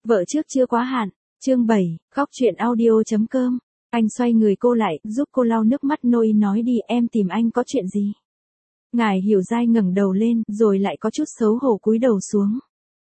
Vợ trước chưa quá hạn. Chương 7, khóc chuyện audio.com. Anh xoay người cô lại, giúp cô lau nước mắt nôi nói đi, em tìm anh có chuyện gì? Ngải Hiểu Giai ngẩng đầu lên, rồi lại có chút xấu hổ cúi đầu xuống.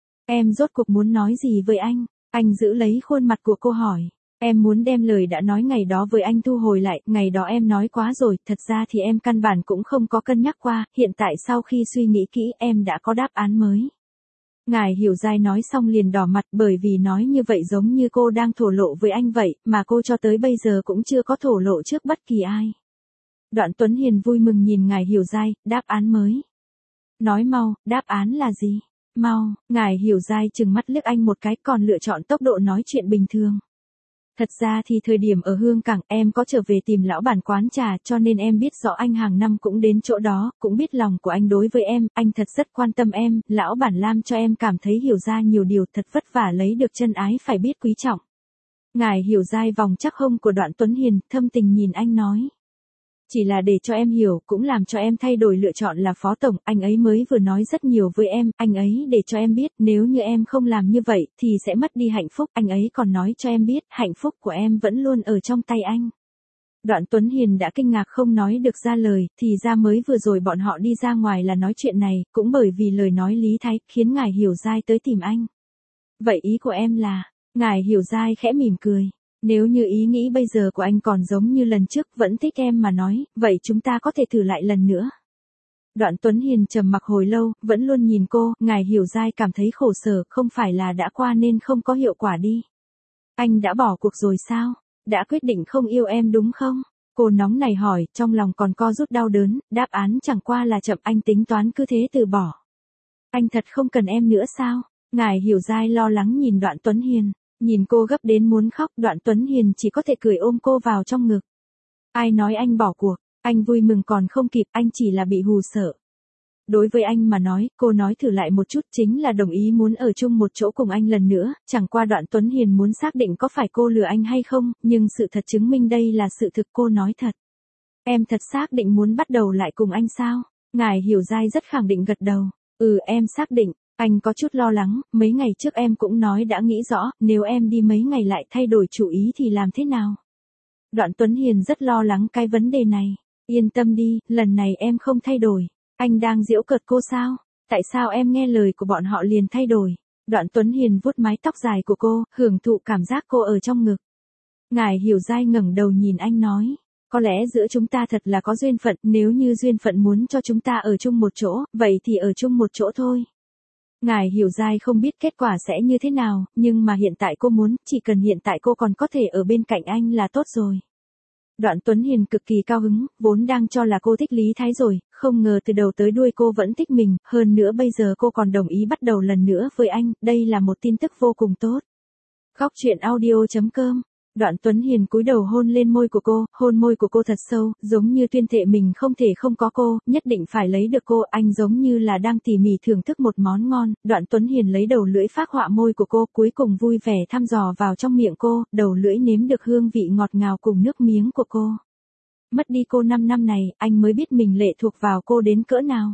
Em rốt cuộc muốn nói gì với anh? Anh giữ lấy khuôn mặt của cô hỏi. Em muốn đem lời đã nói ngày đó với anh thu hồi lại, ngày đó em nói quá rồi, thật ra thì em căn bản cũng không có cân nhắc qua, hiện tại sau khi suy nghĩ kỹ em đã có đáp án mới. Ngải Hiểu Giai nói xong liền đỏ mặt bởi vì nói như vậy giống như cô đang thổ lộ với anh vậy, mà cô cho tới bây giờ cũng chưa có thổ lộ trước bất kỳ ai. Đoạn Tuấn Hiền vui mừng nhìn Ngải Hiểu Giai, đáp án mới. Nói mau, đáp án là gì? Mau, Ngải Hiểu Giai trừng mắt liếc anh một cái còn lựa chọn tốc độ nói chuyện bình thường. Thật ra thì thời điểm ở Hương Cảng em có trở về tìm lão bản quán trà cho nên em biết rõ anh hàng năm cũng đến chỗ đó, cũng biết lòng của anh đối với em, anh thật rất quan tâm em, lão bản Lam cho em cảm thấy hiểu ra nhiều điều thật vất vả lấy được chân ái phải biết quý trọng. Ngải Hiểu Giai vòng chắc hông của Đoạn Tuấn Hiền, thâm tình nhìn anh nói. Chỉ là để cho em hiểu, cũng làm cho em thay đổi lựa chọn là phó tổng, anh ấy mới vừa nói rất nhiều với em, anh ấy để cho em biết, nếu như em không làm như vậy, thì sẽ mất đi hạnh phúc, anh ấy còn nói cho em biết, hạnh phúc của em vẫn luôn ở trong tay anh. Đoạn Tuấn Hiền đã kinh ngạc không nói được ra lời, thì ra mới vừa rồi bọn họ đi ra ngoài là nói chuyện này, cũng bởi vì lời nói Lý Thái, khiến Ngải Hiểu Giai tới tìm anh. Vậy ý của em là, Ngải Hiểu Giai khẽ mỉm cười. Nếu như ý nghĩ bây giờ của anh còn giống như lần trước vẫn thích em mà nói, vậy chúng ta có thể thử lại lần nữa. Đoạn Tuấn Hiền trầm mặc hồi lâu, vẫn luôn nhìn cô, Ngải Hiểu Giai cảm thấy khổ sở, không phải là đã qua nên không có hiệu quả đi. Anh đã bỏ cuộc rồi sao? Đã quyết định không yêu em đúng không? Cô nóng này hỏi, trong lòng còn co rút đau đớn, đáp án chẳng qua là chậm, anh tính toán cứ thế từ bỏ. Anh thật không cần em nữa sao? Ngải Hiểu Giai lo lắng nhìn Đoạn Tuấn Hiền. Nhìn cô gấp đến muốn khóc, Đoạn Tuấn Hiền chỉ có thể cười ôm cô vào trong ngực. Ai nói anh bỏ cuộc, anh vui mừng còn không kịp, anh chỉ là bị hù sợ. Đối với anh mà nói, cô nói thử lại một chút chính là đồng ý muốn ở chung một chỗ cùng anh lần nữa, chẳng qua Đoạn Tuấn Hiền muốn xác định có phải cô lừa anh hay không, nhưng sự thật chứng minh đây là sự thực, cô nói thật. Em thật xác định muốn bắt đầu lại cùng anh sao? Ngải Hiểu Giai rất khẳng định gật đầu. Em xác định. Anh có chút lo lắng, mấy ngày trước em cũng nói đã nghĩ rõ, nếu em đi mấy ngày lại thay đổi chủ ý thì làm thế nào? Đoạn Tuấn Hiền rất lo lắng cái vấn đề này. Yên tâm đi, lần này em không thay đổi. Anh đang giễu cợt cô sao? Tại sao em nghe lời của bọn họ liền thay đổi? Đoạn Tuấn Hiền vuốt mái tóc dài của cô, hưởng thụ cảm giác cô ở trong ngực. Ngải Hiểu Giai ngẩng đầu nhìn anh nói. Có lẽ giữa chúng ta thật là có duyên phận, nếu như duyên phận muốn cho chúng ta ở chung một chỗ, vậy thì ở chung một chỗ thôi. Ngải Hiểu Giai không biết kết quả sẽ như thế nào, nhưng mà hiện tại cô muốn, chỉ cần hiện tại cô còn có thể ở bên cạnh anh là tốt rồi. Đoạn Tuấn Hiền cực kỳ cao hứng, vốn đang cho là cô thích Lý Thái rồi, không ngờ từ đầu tới đuôi cô vẫn thích mình, hơn nữa bây giờ cô còn đồng ý bắt đầu lần nữa với anh, đây là một tin tức vô cùng tốt. Khóc chuyện audio.com. Đoạn Tuấn Hiền cúi đầu hôn lên môi của cô, hôn môi của cô thật sâu, giống như tuyên thệ mình không thể không có cô, nhất định phải lấy được cô, anh giống như là đang tỉ mỉ thưởng thức một món ngon. Đoạn Tuấn Hiền lấy đầu lưỡi phác họa môi của cô, cuối cùng vui vẻ thăm dò vào trong miệng cô, đầu lưỡi nếm được hương vị ngọt ngào cùng nước miếng của cô. Mất đi cô 5 năm này, anh mới biết mình lệ thuộc vào cô đến cỡ nào.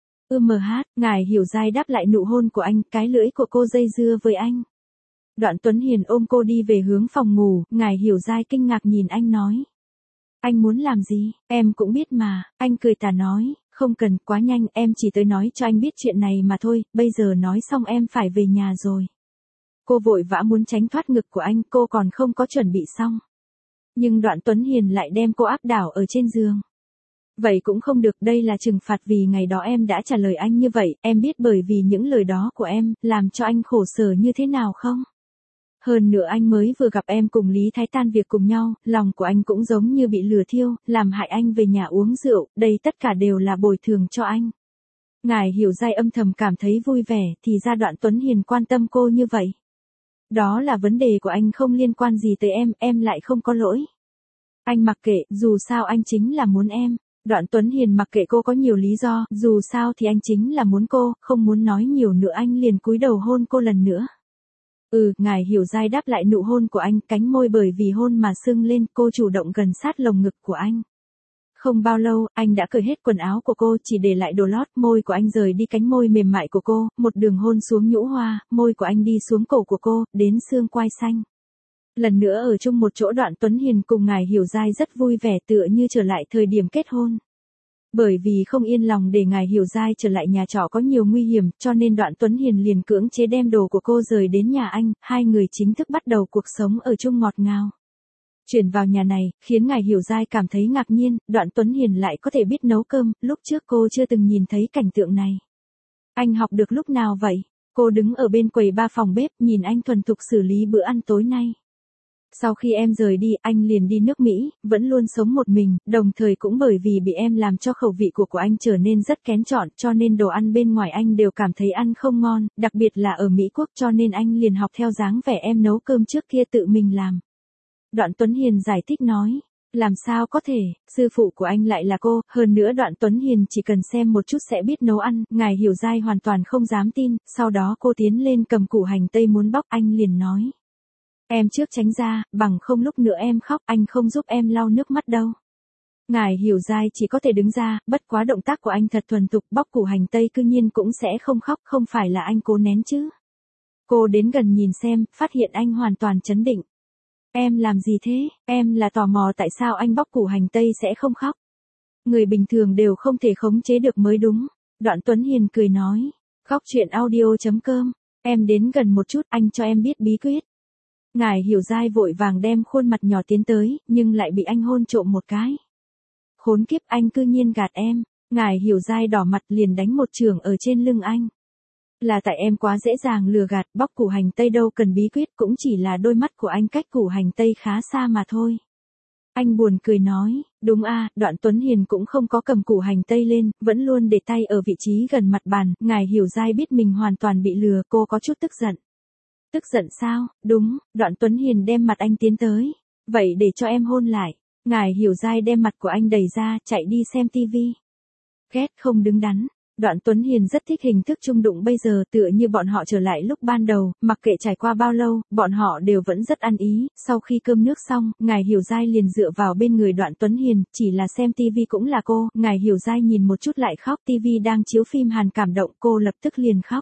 Ngải Hiểu Giai đáp lại nụ hôn của anh, cái lưỡi của cô dây dưa với anh. Đoạn Tuấn Hiền ôm cô đi về hướng phòng ngủ, Ngải Hiểu Giai kinh ngạc nhìn anh nói. Anh muốn làm gì, em cũng biết mà, anh cười tà nói, không cần, quá nhanh, em chỉ tới nói cho anh biết chuyện này mà thôi, bây giờ nói xong em phải về nhà rồi. Cô vội vã muốn tránh thoát ngực của anh, cô còn không có chuẩn bị xong. Nhưng Đoạn Tuấn Hiền lại đem cô áp đảo ở trên giường. Vậy cũng không được, đây là trừng phạt vì ngày đó em đã trả lời anh như vậy, em biết bởi vì những lời đó của em, làm cho anh khổ sở như thế nào không? Hơn nữa anh mới vừa gặp em cùng Lý Thái tan việc cùng nhau, lòng của anh cũng giống như bị lửa thiêu, làm hại anh về nhà uống rượu, đây tất cả đều là bồi thường cho anh. Ngải Hiểu Giai âm thầm cảm thấy vui vẻ, thì ra Đoạn Tuấn Hiền quan tâm cô như vậy. Đó là vấn đề của anh không liên quan gì tới em lại không có lỗi. Anh mặc kệ, dù sao anh chính là muốn em. Đoạn Tuấn Hiền mặc kệ cô có nhiều lý do, dù sao thì anh chính là muốn cô, không muốn nói nhiều nữa anh liền cúi đầu hôn cô lần nữa. Ngải Hiểu Giai đáp lại nụ hôn của anh, cánh môi bởi vì hôn mà sưng lên, cô chủ động gần sát lồng ngực của anh. Không bao lâu, anh đã cởi hết quần áo của cô, chỉ để lại đồ lót, môi của anh rời đi cánh môi mềm mại của cô, một đường hôn xuống nhũ hoa, môi của anh đi xuống cổ của cô, đến xương quai xanh. Lần nữa ở chung một chỗ, Đoạn Tuấn Hiền cùng Ngải Hiểu Giai rất vui vẻ, tựa như trở lại thời điểm kết hôn. Bởi vì không yên lòng để Ngải Hiểu Giai trở lại nhà trọ có nhiều nguy hiểm, cho nên Đoạn Tuấn Hiền liền cưỡng chế đem đồ của cô rời đến nhà anh, hai người chính thức bắt đầu cuộc sống ở chung ngọt ngào. Chuyển vào nhà này, khiến Ngải Hiểu Giai cảm thấy ngạc nhiên, Đoạn Tuấn Hiền lại có thể biết nấu cơm, lúc trước cô chưa từng nhìn thấy cảnh tượng này. Anh học được lúc nào vậy? Cô đứng ở bên quầy ba phòng bếp, nhìn anh thuần thục xử lý bữa ăn tối nay. Sau khi em rời đi, anh liền đi nước Mỹ, vẫn luôn sống một mình, đồng thời cũng bởi vì bị em làm cho khẩu vị của anh trở nên rất kén chọn, cho nên đồ ăn bên ngoài anh đều cảm thấy ăn không ngon, đặc biệt là ở Mỹ Quốc, cho nên anh liền học theo dáng vẻ em nấu cơm trước kia tự mình làm. Đoạn Tuấn Hiền giải thích nói, làm sao có thể, sư phụ của anh lại là cô, hơn nữa Đoạn Tuấn Hiền chỉ cần xem một chút sẽ biết nấu ăn, Ngải Hiểu Giai hoàn toàn không dám tin, sau đó cô tiến lên cầm củ hành tây muốn bóc, anh liền nói. Em trước tránh ra, bằng không lúc nữa em khóc, anh không giúp em lau nước mắt đâu. Ngải Hiểu Giai chỉ có thể đứng ra, bất quá động tác của anh thật thuần thục, bóc củ hành tây cư nhiên cũng sẽ không khóc, không phải là anh cố nén chứ. Cô đến gần nhìn xem, phát hiện anh hoàn toàn trấn định. Em làm gì thế, em là tò mò tại sao anh bóc củ hành tây sẽ không khóc. Người bình thường đều không thể khống chế được mới đúng. Đoạn Tuấn Hiền cười nói, khóc chuyện audio.com, em đến gần một chút, anh cho em biết bí quyết. Ngải Hiểu Giai vội vàng đem khuôn mặt nhỏ tiến tới, nhưng lại bị anh hôn trộm một cái. Khốn kiếp, anh cư nhiên gạt em. Ngải Hiểu Giai đỏ mặt liền đánh một chưởng ở trên lưng anh. Là tại em quá dễ dàng lừa gạt, bóc củ hành tây đâu cần bí quyết, cũng chỉ là đôi mắt của anh cách củ hành tây khá xa mà thôi. Anh buồn cười nói, đúng a, Đoạn Tuấn Hiền cũng không có cầm củ hành tây lên, vẫn luôn để tay ở vị trí gần mặt bàn, Ngải Hiểu Giai biết mình hoàn toàn bị lừa, cô có chút tức giận. Tức giận sao? Đúng, Đoạn Tuấn Hiền đem mặt anh tiến tới. Vậy để cho em hôn lại. Ngải Hiểu Giai đem mặt của anh đẩy ra, chạy đi xem tivi. Ghét không đứng đắn. Đoạn Tuấn Hiền rất thích hình thức chung đụng bây giờ, tựa như bọn họ trở lại lúc ban đầu, mặc kệ trải qua bao lâu, bọn họ đều vẫn rất ăn ý. Sau khi cơm nước xong, Ngải Hiểu Giai liền dựa vào bên người Đoạn Tuấn Hiền, chỉ là xem tivi cũng là cô. Ngải Hiểu Giai nhìn một chút lại khóc, tivi đang chiếu phim Hàn cảm động, cô lập tức liền khóc.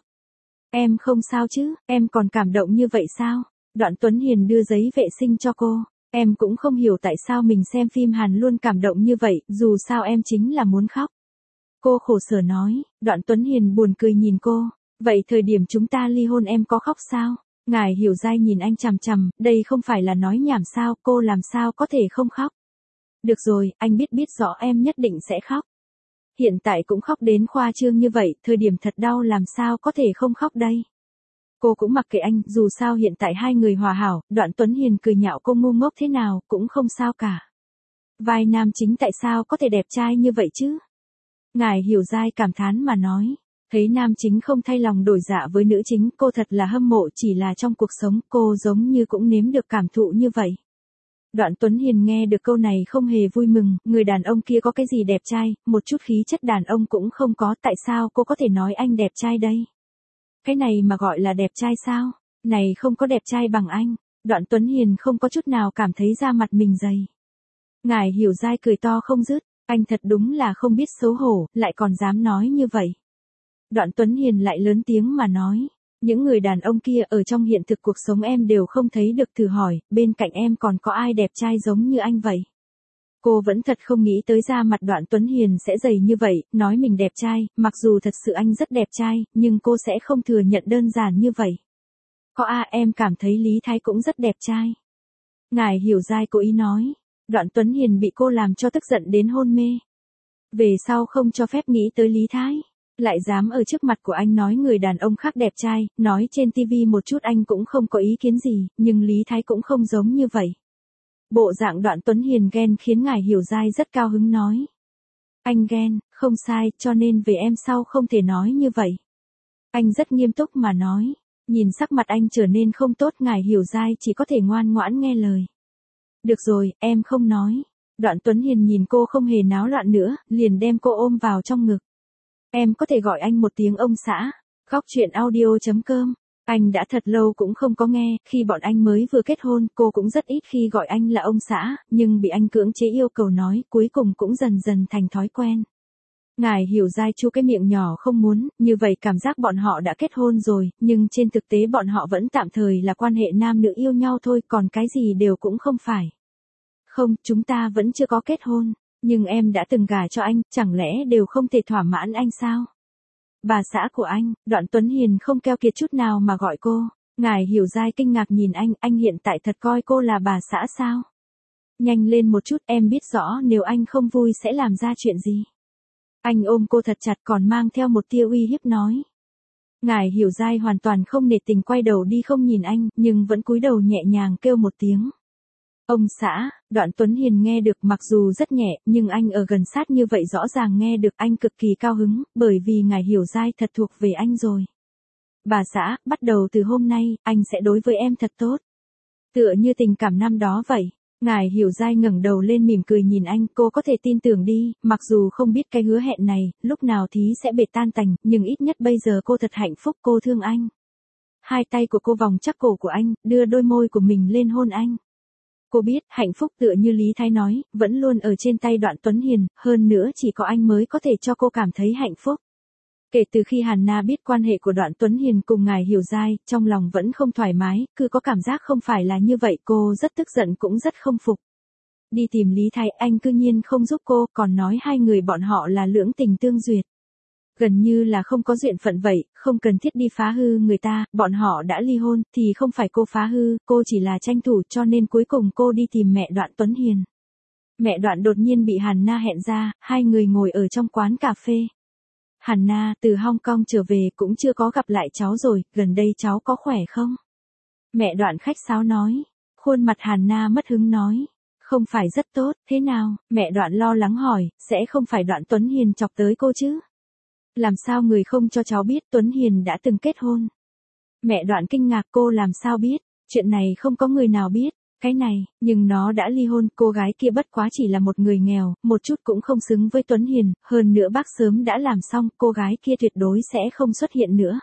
Em không sao chứ, em còn cảm động như vậy sao? Đoạn Tuấn Hiền đưa giấy vệ sinh cho cô. Em cũng không hiểu tại sao mình xem phim Hàn luôn cảm động như vậy, dù sao em chính là muốn khóc. Cô khổ sở nói, Đoạn Tuấn Hiền buồn cười nhìn cô. Vậy thời điểm chúng ta ly hôn em có khóc sao? Ngải Hiểu Giai nhìn anh chằm chằm, đây không phải là nói nhảm sao, cô làm sao có thể không khóc? Được rồi, anh biết rõ em nhất định sẽ khóc. Hiện tại cũng khóc đến khoa trương như vậy, thời điểm thật đau làm sao có thể không khóc đây. Cô cũng mặc kệ anh, dù sao hiện tại hai người hòa hảo, Đoạn Tuấn Hiền cười nhạo cô ngu ngốc thế nào, cũng không sao cả. Vai nam chính tại sao có thể đẹp trai như vậy chứ? Ngải Hiểu Giai cảm thán mà nói, thấy nam chính không thay lòng đổi dạ với nữ chính, cô thật là hâm mộ, chỉ là trong cuộc sống cô giống như cũng nếm được cảm thụ như vậy. Đoạn Tuấn Hiền nghe được câu này không hề vui mừng, người đàn ông kia có cái gì đẹp trai, một chút khí chất đàn ông cũng không có, tại sao cô có thể nói anh đẹp trai đây? Cái này mà gọi là đẹp trai sao? Này không có đẹp trai bằng anh. Đoạn Tuấn Hiền không có chút nào cảm thấy da mặt mình dày. Ngải Hiểu Giai cười to không dứt, anh thật đúng là không biết xấu hổ, lại còn dám nói như vậy. Đoạn Tuấn Hiền lại lớn tiếng mà nói. Những người đàn ông kia ở trong hiện thực cuộc sống em đều không thấy được, thử hỏi, bên cạnh em còn có ai đẹp trai giống như anh vậy? Cô vẫn thật không nghĩ tới da mặt Đoạn Tuấn Hiền sẽ dày như vậy, nói mình đẹp trai, mặc dù thật sự anh rất đẹp trai, nhưng cô sẽ không thừa nhận đơn giản như vậy. Có em cảm thấy Lý Thái cũng rất đẹp trai. Ngải Hiểu Giai cố ý nói. Đoạn Tuấn Hiền bị cô làm cho tức giận đến hôn mê. Về sau không cho phép nghĩ tới Lý Thái. Lại dám ở trước mặt của anh nói người đàn ông khác đẹp trai, nói trên tivi một chút anh cũng không có ý kiến gì, nhưng Lý Thái cũng không giống như vậy. Bộ dạng Đoạn Tuấn Hiền ghen khiến Ngải Hiểu Giai rất cao hứng nói. Anh ghen, không sai, cho nên về em sau không thể nói như vậy. Anh rất nghiêm túc mà nói, nhìn sắc mặt anh trở nên không tốt, Ngải Hiểu Giai chỉ có thể ngoan ngoãn nghe lời. Được rồi, em không nói. Đoạn Tuấn Hiền nhìn cô không hề náo loạn nữa, liền đem cô ôm vào trong ngực. Em có thể gọi anh một tiếng ông xã. Khóc chuyện audio.com Anh đã thật lâu cũng không có nghe, khi bọn anh mới vừa kết hôn, cô cũng rất ít khi gọi anh là ông xã, nhưng bị anh cưỡng chế yêu cầu nói, cuối cùng cũng dần dần thành thói quen. Ngài Hiểu Giai chu cái miệng nhỏ không muốn, như vậy cảm giác bọn họ đã kết hôn rồi, nhưng trên thực tế bọn họ vẫn tạm thời là quan hệ nam nữ yêu nhau thôi, còn cái gì đều cũng không phải. Không, chúng ta vẫn chưa có kết hôn, nhưng em đã từng gả cho anh, chẳng lẽ đều không thể thỏa mãn anh sao? Bà xã của anh, Đoạn Tuấn Hiền không keo kiệt chút nào mà gọi cô. Ngài Hiểu Giai kinh ngạc nhìn anh hiện tại thật coi cô là bà xã sao? Nhanh lên một chút, em biết rõ nếu anh không vui sẽ làm ra chuyện gì. Anh ôm cô thật chặt còn mang theo một tia uy hiếp nói. Ngài Hiểu Giai hoàn toàn không nể tình quay đầu đi không nhìn anh, nhưng vẫn cúi đầu nhẹ nhàng kêu một tiếng. Ông xã, Đoạn Tuấn Hiền nghe được mặc dù rất nhẹ, nhưng anh ở gần sát như vậy rõ ràng nghe được anh cực kỳ cao hứng, bởi vì Ngài Hiểu Giai thật thuộc về anh rồi. Bà xã, bắt đầu từ hôm nay, anh sẽ đối với em thật tốt. Tựa như tình cảm năm đó vậy. Ngài Hiểu Giai ngẩng đầu lên mỉm cười nhìn anh, cô có thể tin tưởng đi, mặc dù không biết cái hứa hẹn này, lúc nào thì sẽ bể tan tành, nhưng ít nhất bây giờ cô thật hạnh phúc, cô thương anh. Hai tay của cô vòng chắc cổ của anh, đưa đôi môi của mình lên hôn anh. Cô biết, hạnh phúc tựa như Lý Thái nói, vẫn luôn ở trên tay Đoạn Tuấn Hiền, hơn nữa chỉ có anh mới có thể cho cô cảm thấy hạnh phúc. Kể từ khi Hàn-na biết quan hệ của Đoạn Tuấn Hiền cùng Ngài Hiểu Giai, trong lòng vẫn không thoải mái, cứ có cảm giác không phải là như vậy, cô rất tức giận cũng rất không phục. Đi tìm Lý Thái, anh cư nhiên không giúp cô, còn nói hai người bọn họ là lưỡng tình tương duyệt. Gần như là không có duyên phận vậy, không cần thiết đi phá hư người ta, bọn họ đã ly hôn, thì không phải cô phá hư, cô chỉ là tranh thủ cho nên cuối cùng cô đi tìm mẹ Đoạn Tuấn Hiền. Mẹ Đoạn đột nhiên bị Hàn-na hẹn ra, hai người ngồi ở trong quán cà phê. Hàn-na, từ Hong Kong trở về cũng chưa có gặp lại cháu rồi, gần đây cháu có khỏe không? Mẹ Đoạn khách sáo nói. Khuôn mặt Hàn-na mất hứng nói. Không phải rất tốt, thế nào? Mẹ Đoạn lo lắng hỏi, sẽ không phải Đoạn Tuấn Hiền chọc tới cô chứ? Làm sao người không cho cháu biết Tuấn Hiền đã từng kết hôn? Mẹ Đoạn kinh ngạc, cô làm sao biết? Chuyện này không có người nào biết. Cái này, nhưng nó đã ly hôn, cô gái kia bất quá chỉ là một người nghèo, một chút cũng không xứng với Tuấn Hiền, hơn nữa bác sớm đã làm xong, cô gái kia tuyệt đối sẽ không xuất hiện nữa.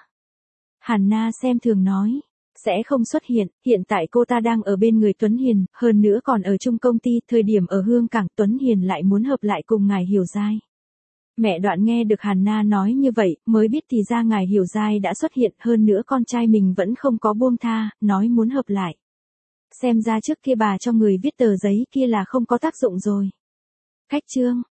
Hàn-na xem thường nói, sẽ không xuất hiện tại cô ta đang ở bên người Tuấn Hiền, hơn nữa còn ở chung công ty, thời điểm ở Hương Cảng Tuấn Hiền lại muốn hợp lại cùng Ngài Hiểu Giai. Mẹ Đoạn nghe được Hàn-na nói như vậy, mới biết thì ra Ngài Hiểu Giai đã xuất hiện, hơn nữa con trai mình vẫn không có buông tha, nói muốn hợp lại. Xem ra trước kia bà cho người viết tờ giấy kia là không có tác dụng rồi. Khách trương,